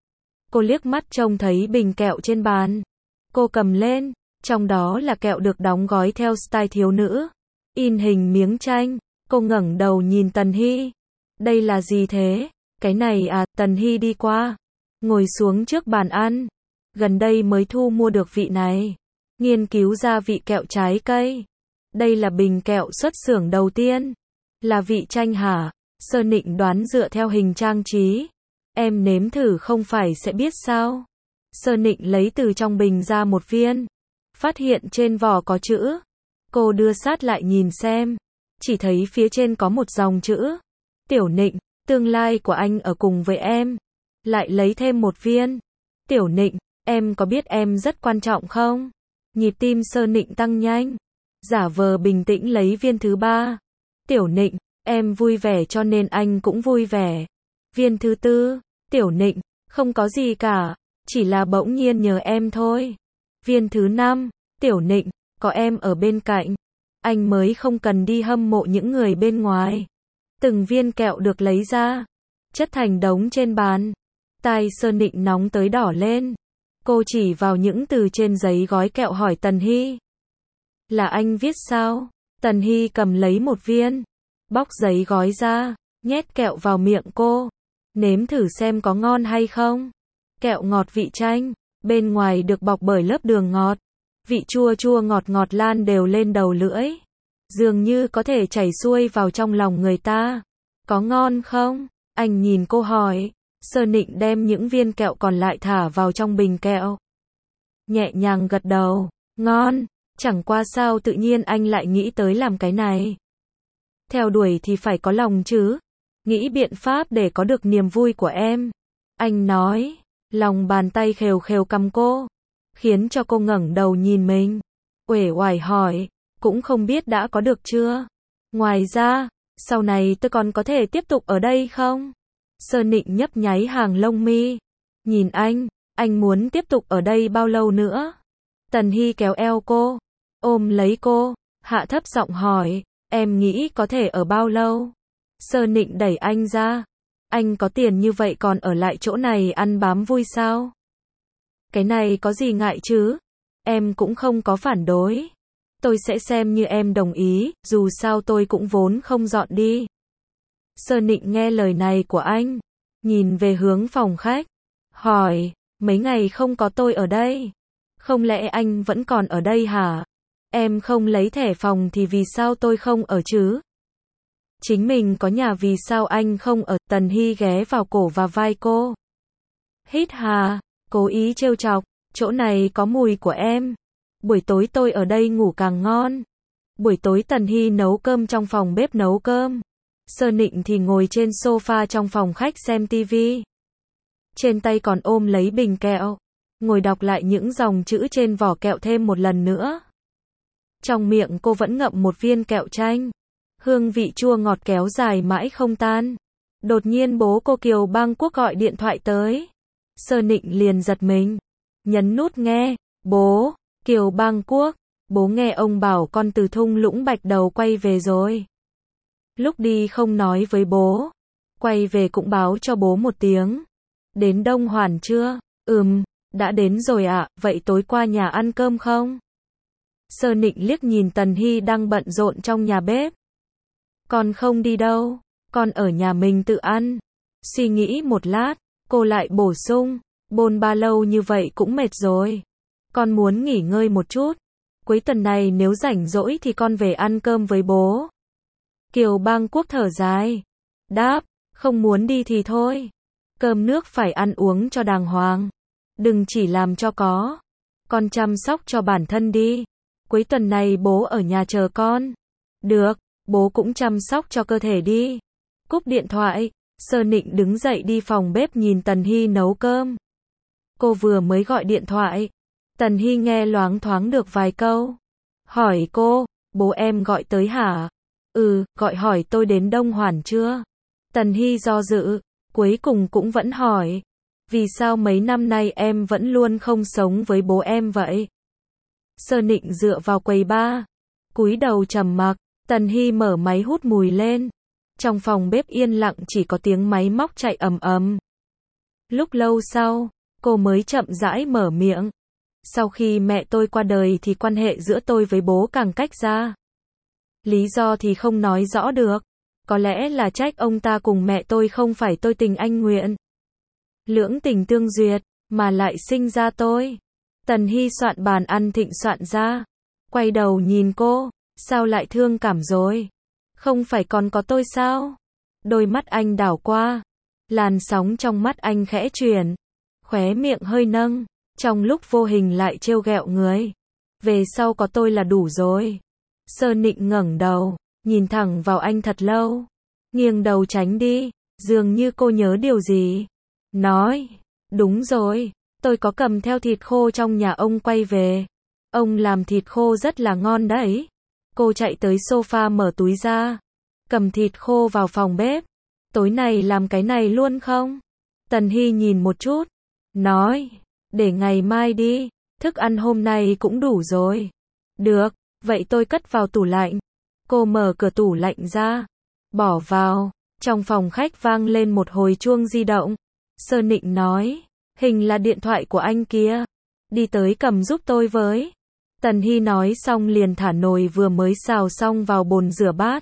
[SPEAKER 1] Cô liếc mắt trông thấy bình kẹo trên bàn. Cô cầm lên, trong đó là kẹo được đóng gói theo style thiếu nữ. in hình miếng tranh. Cô ngẩng đầu nhìn Tần Hy. Đây là gì thế? Cái này à, Tần Hy đi qua. Ngồi xuống trước bàn ăn. Gần đây mới thu mua được vị này. Nghiên cứu ra vị kẹo trái cây. Đây là bình kẹo xuất xưởng đầu tiên. Là vị chanh hả? Sơ Nịnh đoán dựa theo hình trang trí. Em nếm thử không phải sẽ biết sao? Sơ Nịnh lấy từ trong bình ra một viên. Phát hiện trên vỏ có chữ. Cô đưa sát lại nhìn xem. Chỉ thấy phía trên có một dòng chữ. Tiểu Nịnh, tương lai của anh ở cùng với em. Lại lấy thêm một viên. Tiểu Nịnh, em có biết em rất quan trọng không? Nhịp tim Sơ Nịnh tăng nhanh. Giả vờ bình tĩnh lấy viên thứ ba. Tiểu Nịnh, em vui vẻ cho nên anh cũng vui vẻ. Viên thứ tư. Tiểu Nịnh, không có gì cả. Chỉ là bỗng nhiên nhờ em thôi. Viên thứ năm. Tiểu Nịnh, có em ở bên cạnh. Anh mới không cần đi hâm mộ những người bên ngoài. Từng viên kẹo được lấy ra. Chất thành đống trên bàn. Tai Sơ Nịnh nóng tới đỏ lên. Cô chỉ vào những từ trên giấy gói kẹo hỏi Tần Hy. Là anh viết sao? Tần Hy cầm lấy một viên. Bóc giấy gói ra. Nhét kẹo vào miệng cô. Nếm thử xem có ngon hay không. Kẹo ngọt vị chanh. Bên ngoài được bọc bởi lớp đường ngọt. Vị chua chua ngọt ngọt lan đều lên đầu lưỡi. Dường như có thể chảy xuôi vào trong lòng người ta. Có ngon không? Anh nhìn cô hỏi. Sơ Nịnh đem những viên kẹo còn lại thả vào trong bình kẹo. Nhẹ nhàng gật đầu. Ngon. Chẳng qua sao tự nhiên anh lại nghĩ tới làm cái này. Theo đuổi thì phải có lòng chứ. Nghĩ biện pháp để có được niềm vui của em. Anh nói. Lòng bàn tay khều khều cầm cô. Khiến cho cô ngẩng đầu nhìn mình. Uể oải hỏi. Cũng không biết đã có được chưa? Ngoài ra, sau này tôi còn có thể tiếp tục ở đây không? Sơ Nịnh nhấp nháy hàng lông mi. Nhìn anh, anh muốn tiếp tục ở đây bao lâu nữa? Tần Hy kéo eo cô. Ôm lấy cô. Hạ thấp giọng hỏi. Em nghĩ có thể ở bao lâu? Sơ Nịnh đẩy anh ra. Anh có tiền như vậy còn ở lại chỗ này ăn bám vui sao? Cái này có gì ngại chứ? Em cũng không có phản đối. Tôi sẽ xem như em đồng ý, dù sao tôi cũng vốn không dọn đi. Sơ Nịnh nghe lời này của anh. Nhìn về hướng phòng khách. Hỏi, mấy ngày không có tôi ở đây. Không lẽ anh vẫn còn ở đây hả? Em không lấy thẻ phòng thì vì sao tôi không ở chứ? Chính mình có nhà vì sao anh không ở? Tần Hy ghé vào cổ và vai cô. Hít hà, cố ý trêu chọc, chỗ này có mùi của em. Buổi tối tôi ở đây ngủ càng ngon. Buổi tối Tần Hy nấu cơm trong phòng bếp nấu cơm. Sơ Nịnh thì ngồi trên sofa trong phòng khách xem tivi. Trên tay còn ôm lấy bình kẹo. Ngồi đọc lại những dòng chữ trên vỏ kẹo thêm một lần nữa. Trong miệng cô vẫn ngậm một viên kẹo chanh. Hương vị chua ngọt kéo dài mãi không tan. Đột nhiên bố cô Kiều Bang Quốc gọi điện thoại tới. Sơ Nịnh liền giật mình. Nhấn nút nghe. Bố, Kiều Bang Quốc. Bố nghe ông bảo con từ thung lũng Bạch Đầu quay về rồi. Lúc đi không nói với bố. Quay về cũng báo cho bố một tiếng. Đến Đông Hoàn chưa? Ừm, đã đến rồi ạ, à, vậy tối qua nhà ăn cơm không? Sơ Nịnh liếc nhìn Tần Hy đang bận rộn trong nhà bếp. Con không đi đâu, con ở nhà mình tự ăn. Suy nghĩ một lát, cô lại bổ sung, bôn ba lâu như vậy cũng mệt rồi. Con muốn nghỉ ngơi một chút. Cuối tuần này nếu rảnh rỗi thì con về ăn cơm với bố. Kiều Bang Quốc thở dài. Đáp, không muốn đi thì thôi. Cơm nước phải ăn uống cho đàng hoàng. Đừng chỉ làm cho có. Con chăm sóc cho bản thân đi. Cuối tuần này bố ở nhà chờ con. Được, bố cũng chăm sóc cho cơ thể đi. Cúp điện thoại, Sơ Nịnh đứng dậy đi phòng bếp nhìn Tần Hy nấu cơm. Cô vừa mới gọi điện thoại. Tần Hy nghe loáng thoáng được vài câu. Hỏi cô, bố em gọi tới hả? Ừ, gọi hỏi tôi đến Đông Hoàn chưa? Tần Hy do dự, cuối cùng cũng vẫn hỏi. Vì sao mấy năm nay em vẫn luôn không sống với bố em vậy? Sơ Nịnh dựa vào quầy bar, cúi đầu trầm mặc. Tần Hy mở máy hút mùi lên. Trong phòng bếp yên lặng chỉ có tiếng máy móc chạy ầm ầm. Lúc lâu sau, cô mới chậm rãi mở miệng. Sau khi mẹ tôi qua đời thì quan hệ giữa tôi với bố càng cách ra. Lý do thì không nói rõ được. Có lẽ là trách ông ta cùng mẹ tôi không phải tôi tình anh nguyện. Lưỡng tình tương duyệt, mà lại sinh ra tôi. Tần Hy soạn bàn ăn thịnh soạn ra. Quay đầu nhìn cô, sao lại thương cảm rồi? Không phải còn có tôi sao? Đôi mắt anh đảo qua. Làn sóng trong mắt anh khẽ chuyển. Khóe miệng hơi nâng. Trong lúc vô hình lại trêu ghẹo người. Về sau có tôi là đủ rồi. Sơ Nịnh ngẩng đầu, nhìn thẳng vào anh thật lâu. Nghiêng đầu tránh đi, dường như cô nhớ điều gì. Nói, đúng rồi, tôi có cầm theo thịt khô trong nhà ông quay về. Ông làm thịt khô rất là ngon đấy. Cô chạy tới sofa mở túi ra. Cầm thịt khô vào phòng bếp. Tối nay làm cái này luôn không? Tần Hy nhìn một chút. Nói, để ngày mai đi. Thức ăn hôm nay cũng đủ rồi. Được, vậy tôi cất vào tủ lạnh. Cô mở cửa tủ lạnh ra. Bỏ vào. Trong phòng khách vang lên một hồi chuông di động. Sơ Nịnh nói, hình là điện thoại của anh kia. Đi tới cầm giúp tôi với. Tần Hy nói xong liền thả nồi vừa mới xào xong vào bồn rửa bát.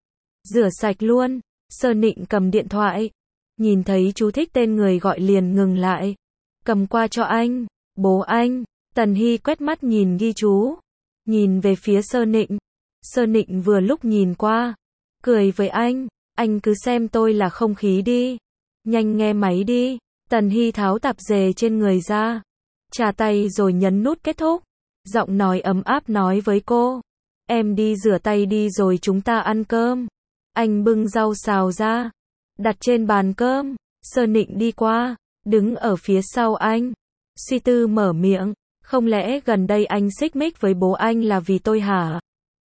[SPEAKER 1] Rửa sạch luôn. Sơ Nịnh cầm điện thoại. Nhìn thấy chú thích tên người gọi liền ngừng lại. Cầm qua cho anh. Bố anh. Tần Hy quét mắt nhìn ghi chú. Nhìn về phía Sơ Nịnh. Sơ Nịnh vừa lúc nhìn qua. Cười với anh. Anh cứ xem tôi là không khí đi. Nhanh nghe máy đi. Tần Hy tháo tạp dề trên người ra. Chà tay rồi nhấn nút kết thúc. Giọng nói ấm áp nói với cô. Em đi rửa tay đi rồi chúng ta ăn cơm. Anh bưng rau xào ra. Đặt trên bàn cơm. Sơ Nịnh đi qua. Đứng ở phía sau anh. Suy tư mở miệng. Không lẽ gần đây anh xích mích với bố anh là vì tôi hả?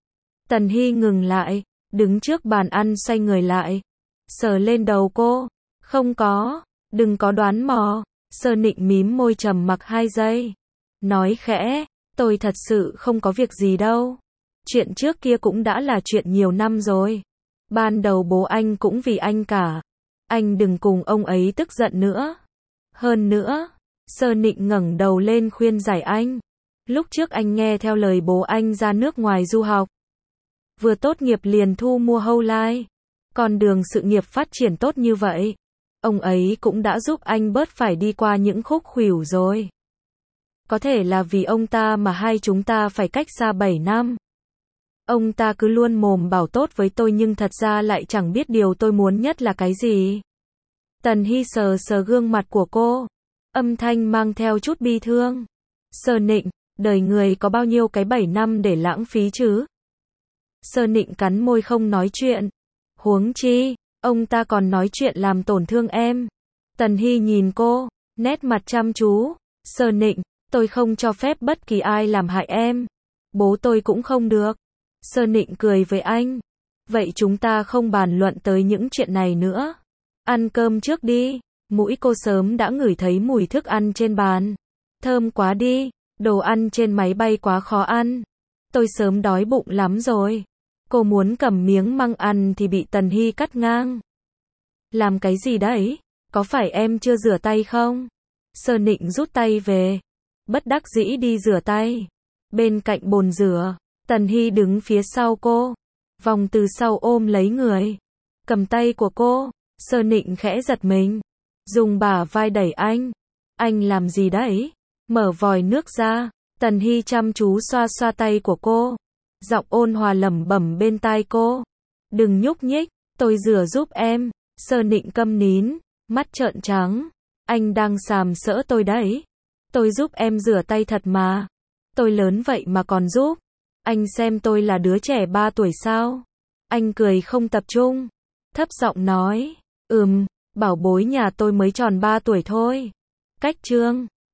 [SPEAKER 1] Tần Hy ngừng lại. Đứng trước bàn ăn xoay người lại. Sờ lên đầu cô. Không có. Đừng có đoán mò. Sơ Nịnh mím môi trầm mặc hai giây. Nói khẽ. Tôi thật sự không có việc gì đâu. Chuyện trước kia cũng đã là chuyện nhiều năm rồi. Ban đầu bố anh cũng vì anh cả. Anh đừng cùng ông ấy tức giận nữa. Hơn nữa. Sơ Nịnh ngẩng đầu lên khuyên giải anh. Lúc trước anh nghe theo lời bố anh ra nước ngoài du học. Vừa tốt nghiệp liền thu mua Whole. Con đường sự nghiệp phát triển tốt như vậy. Ông ấy cũng đã giúp anh bớt phải đi qua những khúc khuỷu rồi. Có thể là vì ông ta mà hai chúng ta phải cách xa bảy năm. Ông ta cứ luôn mồm bảo tốt với tôi nhưng thật ra lại chẳng biết điều tôi muốn nhất là cái gì. Tần Hy sờ sờ gương mặt của cô. Âm thanh mang theo chút bi thương. Sơ Nịnh, đời người có bao nhiêu cái bảy năm để lãng phí chứ? Sơ Nịnh cắn môi không nói chuyện. Huống chi, ông ta còn nói chuyện làm tổn thương em. Tần Hy nhìn cô, nét mặt chăm chú. Sơ Nịnh, tôi không cho phép bất kỳ ai làm hại em. Bố tôi cũng không được. Sơ Nịnh cười với anh. Vậy chúng ta không bàn luận tới những chuyện này nữa. Ăn cơm trước đi. Mũi cô sớm đã ngửi thấy mùi thức ăn trên bàn. Thơm quá đi. Đồ ăn trên máy bay quá khó ăn. Tôi sớm đói bụng lắm rồi. Cô muốn cầm miếng măng ăn thì bị Tần Hy cắt ngang. Làm cái gì đấy? Có phải em chưa rửa tay không? Sơ Nịnh rút tay về. Bất đắc dĩ đi rửa tay. Bên cạnh bồn rửa. Tần Hy đứng phía sau cô. Vòng từ sau ôm lấy người. Cầm tay của cô. Sơ Nịnh khẽ giật mình. Dùng bả vai đẩy anh. Anh làm gì đấy? Mở vòi nước ra. Tần Hy chăm chú xoa xoa tay của cô. Giọng ôn hòa lẩm bẩm bên tai cô. Đừng nhúc nhích, tôi rửa giúp em. Sơ Nịnh câm nín, mắt trợn trắng. Anh đang sàm sỡ tôi đấy. Tôi giúp em rửa tay thật mà. Tôi lớn vậy mà còn giúp. Anh xem tôi là đứa trẻ ba tuổi sao? Anh cười không tập trung. Thấp giọng nói. Ừm, bảo bối nhà tôi mới tròn ba tuổi thôi. Cách chương